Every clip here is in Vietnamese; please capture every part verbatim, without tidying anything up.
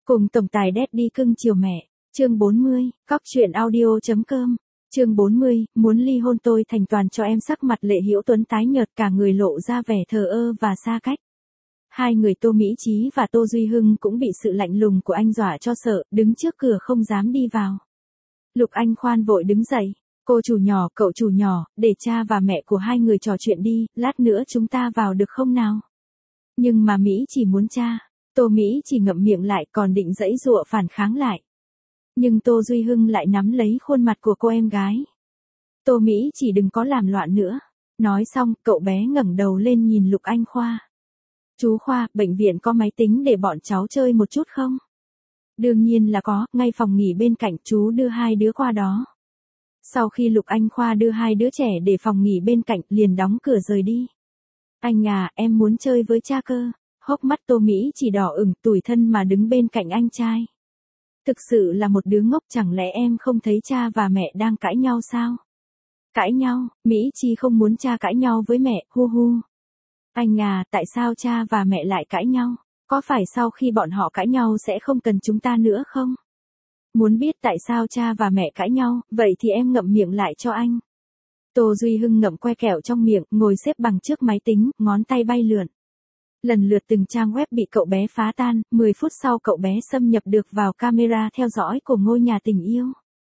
Cùng tổng tài Daddy cưng chiều mẹ, chương bốn mươi, cóc truyện audio.com, chương bốn mươi, muốn ly hôn tôi thành toàn cho em. Sắc mặt Lệ Hữu Tuấn tái nhợt, cả người lộ ra vẻ thờ ơ và xa cách. Hai người Tô Mỹ Chí và Tô Duy Hưng cũng bị sự lạnh lùng của anh dọa cho sợ, đứng trước cửa không dám đi vào. Lục Anh Khoan vội đứng dậy, cô chủ nhỏ, cậu chủ nhỏ, để cha và mẹ của hai người trò chuyện đi, lát nữa chúng ta vào được không nào? Nhưng mà Mỹ chỉ muốn cha. Tô Mỹ chỉ ngậm miệng lại, còn định giãy giụa phản kháng lại. Nhưng Tô Duy Hưng lại nắm lấy khuôn mặt của cô em gái. Tô Mỹ chỉ đừng có làm loạn nữa. Nói xong, cậu bé ngẩng đầu lên nhìn Lục Anh Khoa. Chú Khoa, bệnh viện có máy tính để bọn cháu chơi một chút không? Đương nhiên là có, ngay phòng nghỉ bên cạnh, chú đưa hai đứa qua đó. Sau khi Lục Anh Khoa đưa hai đứa trẻ để phòng nghỉ bên cạnh, liền đóng cửa rời đi. Anh à, em muốn chơi với cha cơ. Hốc mắt Tô Mỹ chỉ đỏ ửng, tủi thân mà đứng bên cạnh anh trai. Thực sự là một đứa ngốc, chẳng lẽ em không thấy cha và mẹ đang cãi nhau sao? Cãi nhau? Mỹ Chi không muốn cha cãi nhau với mẹ, hu hu. Anh à, tại sao cha và mẹ lại cãi nhau? Có phải sau khi bọn họ cãi nhau sẽ không cần chúng ta nữa không? Muốn biết tại sao cha và mẹ cãi nhau, vậy thì em ngậm miệng lại cho anh. Tô Duy Hưng ngậm que kẹo trong miệng, ngồi xếp bằng trước máy tính, ngón tay bay lượn. Lần lượt từng trang web bị cậu bé phá tan, mười phút sau cậu bé xâm nhập được vào camera theo dõi của ngôi nhà tình yêu.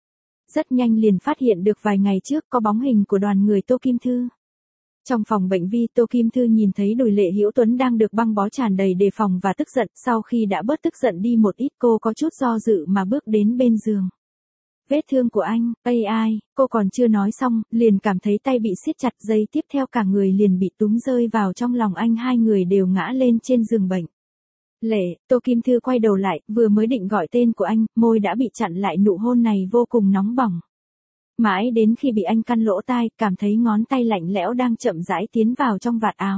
Rất nhanh liền phát hiện được vài ngày trước có bóng hình của đoàn người Tô Kim Thư. Trong phòng bệnh vi, Tô Kim Thư nhìn thấy đùi Lệ Hữu Tuấn đang được băng bó tràn đầy đề phòng và tức giận. Sau khi đã bớt tức giận đi một ít, cô có chút do dự mà bước đến bên giường. Vết thương của anh, ây ai, cô còn chưa nói xong, liền cảm thấy tay bị siết chặt, giây tiếp theo cả người liền bị túm rơi vào trong lòng anh, hai người đều ngã lên trên giường bệnh. Lệ, Tô Kim Thư quay đầu lại, vừa mới định gọi tên của anh, môi đã bị chặn lại, nụ hôn này vô cùng nóng bỏng. Mãi đến khi bị anh căn lỗ tai, cảm thấy ngón tay lạnh lẽo đang chậm rãi tiến vào trong vạt áo.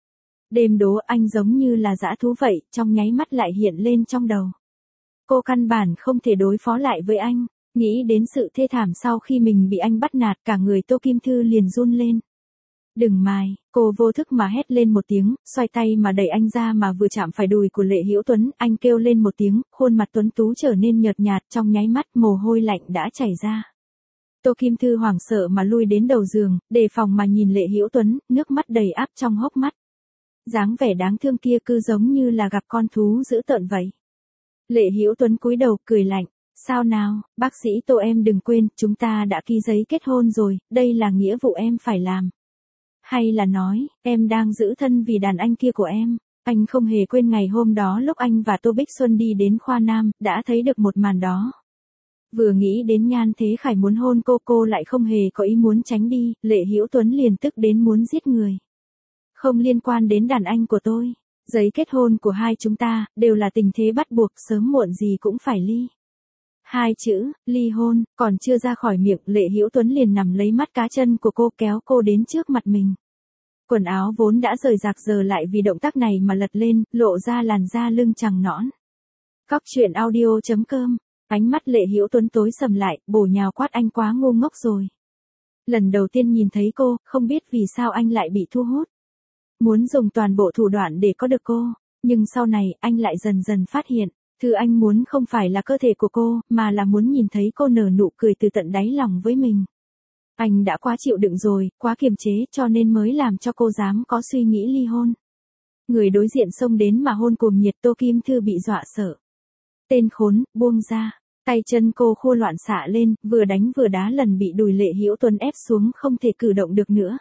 Đêm đố, anh giống như là dã thú vậy, trong nháy mắt lại hiện lên trong đầu. Cô căn bản không thể đối phó lại với anh. Nghĩ đến sự thê thảm sau khi mình bị anh bắt nạt, cả người Tô Kim Thư liền run lên. Đừng mài, cô vô thức mà hét lên một tiếng, xoay tay mà đẩy anh ra mà vừa chạm phải đùi của Lệ Hữu Tuấn, anh kêu lên một tiếng, khuôn mặt tuấn tú trở nên nhợt nhạt, trong nháy mắt mồ hôi lạnh đã chảy ra. Tô Kim Thư hoảng sợ mà lui đến đầu giường, đề phòng mà nhìn Lệ Hữu Tuấn, nước mắt đầy áp trong hốc mắt. Dáng vẻ đáng thương kia cứ giống như là gặp con thú dữ tợn vậy. Lệ Hữu Tuấn cúi đầu cười lạnh. Sao nào, bác sĩ Tô, em đừng quên, chúng ta đã ký giấy kết hôn rồi, đây là nghĩa vụ em phải làm. Hay là nói, em đang giữ thân vì đàn anh kia của em. Anh không hề quên ngày hôm đó lúc anh và Tô Bích Xuân đi đến khoa nam, đã thấy được một màn đó. Vừa nghĩ đến Nhan Thế Khải muốn hôn cô, cô lại không hề có ý muốn tránh đi, Lệ Hữu Tuấn liền tức đến muốn giết người. Không liên quan đến đàn anh của tôi, giấy kết hôn của hai chúng ta, đều là tình thế bắt buộc, sớm muộn gì cũng phải ly. Hai chữ, ly hôn, còn chưa ra khỏi miệng, Lệ Hữu Tuấn liền nằm lấy mắt cá chân của cô, kéo cô đến trước mặt mình. Quần áo vốn đã rời rạc giờ lại vì động tác này mà lật lên, lộ ra làn da lưng trắng nõn. Cóc truyện audio.com, ánh mắt Lệ Hữu Tuấn tối sầm lại, bổ nhào quát anh quá ngu ngốc rồi. Lần đầu tiên nhìn thấy cô, không biết vì sao anh lại bị thu hút. Muốn dùng toàn bộ thủ đoạn để có được cô, nhưng sau này anh lại dần dần phát hiện. Thứ anh muốn không phải là cơ thể của cô, mà là muốn nhìn thấy cô nở nụ cười từ tận đáy lòng với mình. Anh đã quá chịu đựng rồi, quá kiềm chế, cho nên mới làm cho cô dám có suy nghĩ ly hôn. Người đối diện xông đến mà hôn cuồng nhiệt, Tô Kim Thư bị dọa sợ. Tên khốn, buông ra. Tay chân cô khô loạn xạ lên, vừa đánh vừa đá, lần bị đùi Lệ Hữu Tuấn ép xuống không thể cử động được nữa.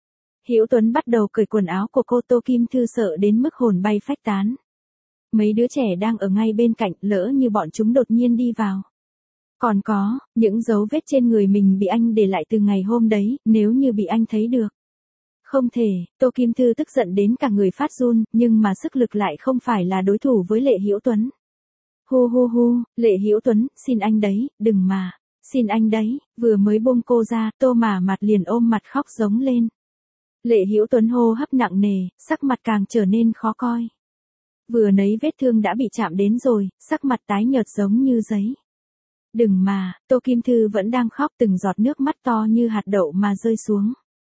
Hữu Tuấn bắt đầu cởi quần áo của cô, Tô Kim Thư sợ đến mức hồn bay phách tán. Mấy đứa trẻ đang ở ngay bên cạnh, lỡ như bọn chúng đột nhiên đi vào. Còn có, những dấu vết trên người mình bị anh để lại từ ngày hôm đấy, nếu như bị anh thấy được. Không thể, Tô Kim Thư tức giận đến cả người phát run, nhưng mà sức lực lại không phải là đối thủ với Lệ Hữu Tuấn. Hu hu hu, Lệ Hữu Tuấn, xin anh đấy, đừng mà, xin anh đấy, vừa mới buông cô ra, Tô mà mặt liền ôm mặt khóc giống lên. Lệ Hữu Tuấn hô hấp nặng nề, sắc mặt càng trở nên khó coi. Vừa nấy vết thương đã bị chạm đến rồi, sắc mặt tái nhợt giống như giấy. Đừng mà, Tô Kim Thư vẫn đang khóc, từng giọt nước mắt to như hạt đậu mà rơi xuống.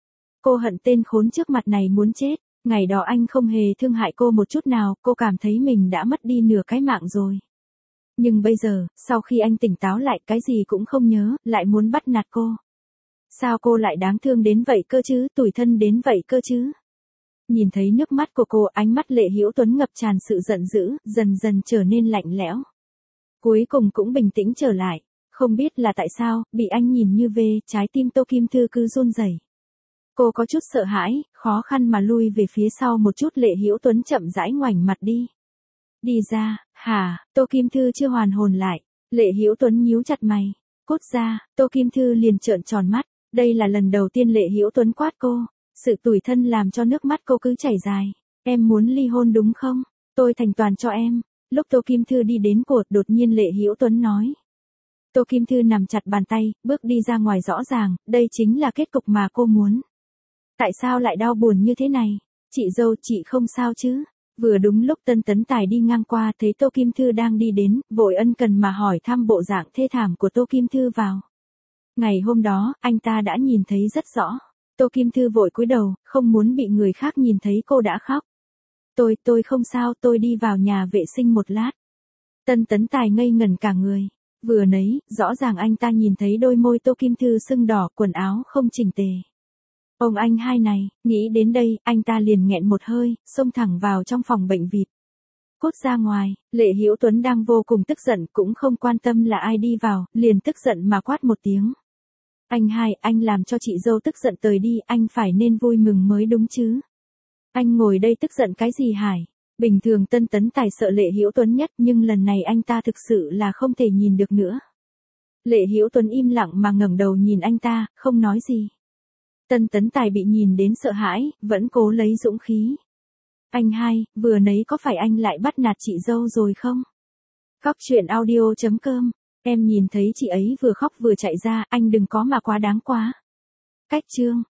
Cô hận tên khốn trước mặt này muốn chết, ngày đó anh không hề thương hại cô một chút nào, cô cảm thấy mình đã mất đi nửa cái mạng rồi. Nhưng bây giờ, sau khi anh tỉnh táo lại cái gì cũng không nhớ, lại muốn bắt nạt cô. Sao cô lại đáng thương đến vậy cơ chứ, tủi thân đến vậy cơ chứ? Nhìn thấy nước mắt của cô, ánh mắt Lệ Hữu Tuấn ngập tràn sự giận dữ, dần dần trở nên lạnh lẽo. Cuối cùng cũng bình tĩnh trở lại. Không biết là tại sao, bị anh nhìn như vê, trái tim Tô Kim Thư cứ run rẩy. Cô có chút sợ hãi, khó khăn mà lui về phía sau một chút. Lệ Hữu Tuấn chậm rãi ngoảnh mặt đi. Đi ra, hả? Tô Kim Thư chưa hoàn hồn lại. Lệ Hữu Tuấn nhíu chặt mày. Cút ra, Tô Kim Thư liền trợn tròn mắt. Đây là lần đầu tiên Lệ Hữu Tuấn quát cô. Sự tủi thân làm cho nước mắt cô cứ chảy dài. Em muốn ly hôn đúng không? Tôi thành toàn cho em. Lúc Tô Kim Thư đi đến cột, đột nhiên Lệ Hữu Tuấn nói. Tô Kim Thư nắm chặt bàn tay, bước đi ra ngoài. Rõ ràng, đây chính là kết cục mà cô muốn. Tại sao lại đau buồn như thế này? Chị dâu, chị không sao chứ? Vừa đúng lúc Tân Tấn Tài đi ngang qua, thấy Tô Kim Thư đang đi đến, vội ân cần mà hỏi thăm bộ dạng thê thảm của Tô Kim Thư vào. Ngày hôm đó, anh ta đã nhìn thấy rất rõ. Tô Kim Thư vội cúi đầu, không muốn bị người khác nhìn thấy cô đã khóc. Tôi, tôi không sao, tôi đi vào nhà vệ sinh một lát. Tân Tấn Tài ngây ngẩn cả người. Vừa nấy, rõ ràng anh ta nhìn thấy đôi môi Tô Kim Thư sưng đỏ, quần áo không chỉnh tề. Ông anh hai này, nghĩ đến đây, anh ta liền nghẹn một hơi, xông thẳng vào trong phòng bệnh vịt. Cút ra ngoài. Lệ Hữu Tuấn đang vô cùng tức giận, cũng không quan tâm là ai đi vào, liền tức giận mà quát một tiếng. Anh hai, anh làm cho chị dâu tức giận tời đi, anh phải nên vui mừng mới đúng chứ. Anh ngồi đây tức giận cái gì hả? Bình thường Tân Tấn Tài sợ Lệ Hữu Tuấn nhất, nhưng lần này anh ta thực sự là không thể nhìn được nữa. Lệ Hữu Tuấn im lặng mà ngẩng đầu nhìn anh ta, không nói gì. Tân Tấn Tài bị nhìn đến sợ hãi, vẫn cố lấy dũng khí. Anh hai, vừa nấy có phải anh lại bắt nạt chị dâu rồi không? Cóc truyện audio chấm com. Em nhìn thấy chị ấy vừa khóc vừa chạy ra, anh đừng có mà quá đáng quá. Cách chương.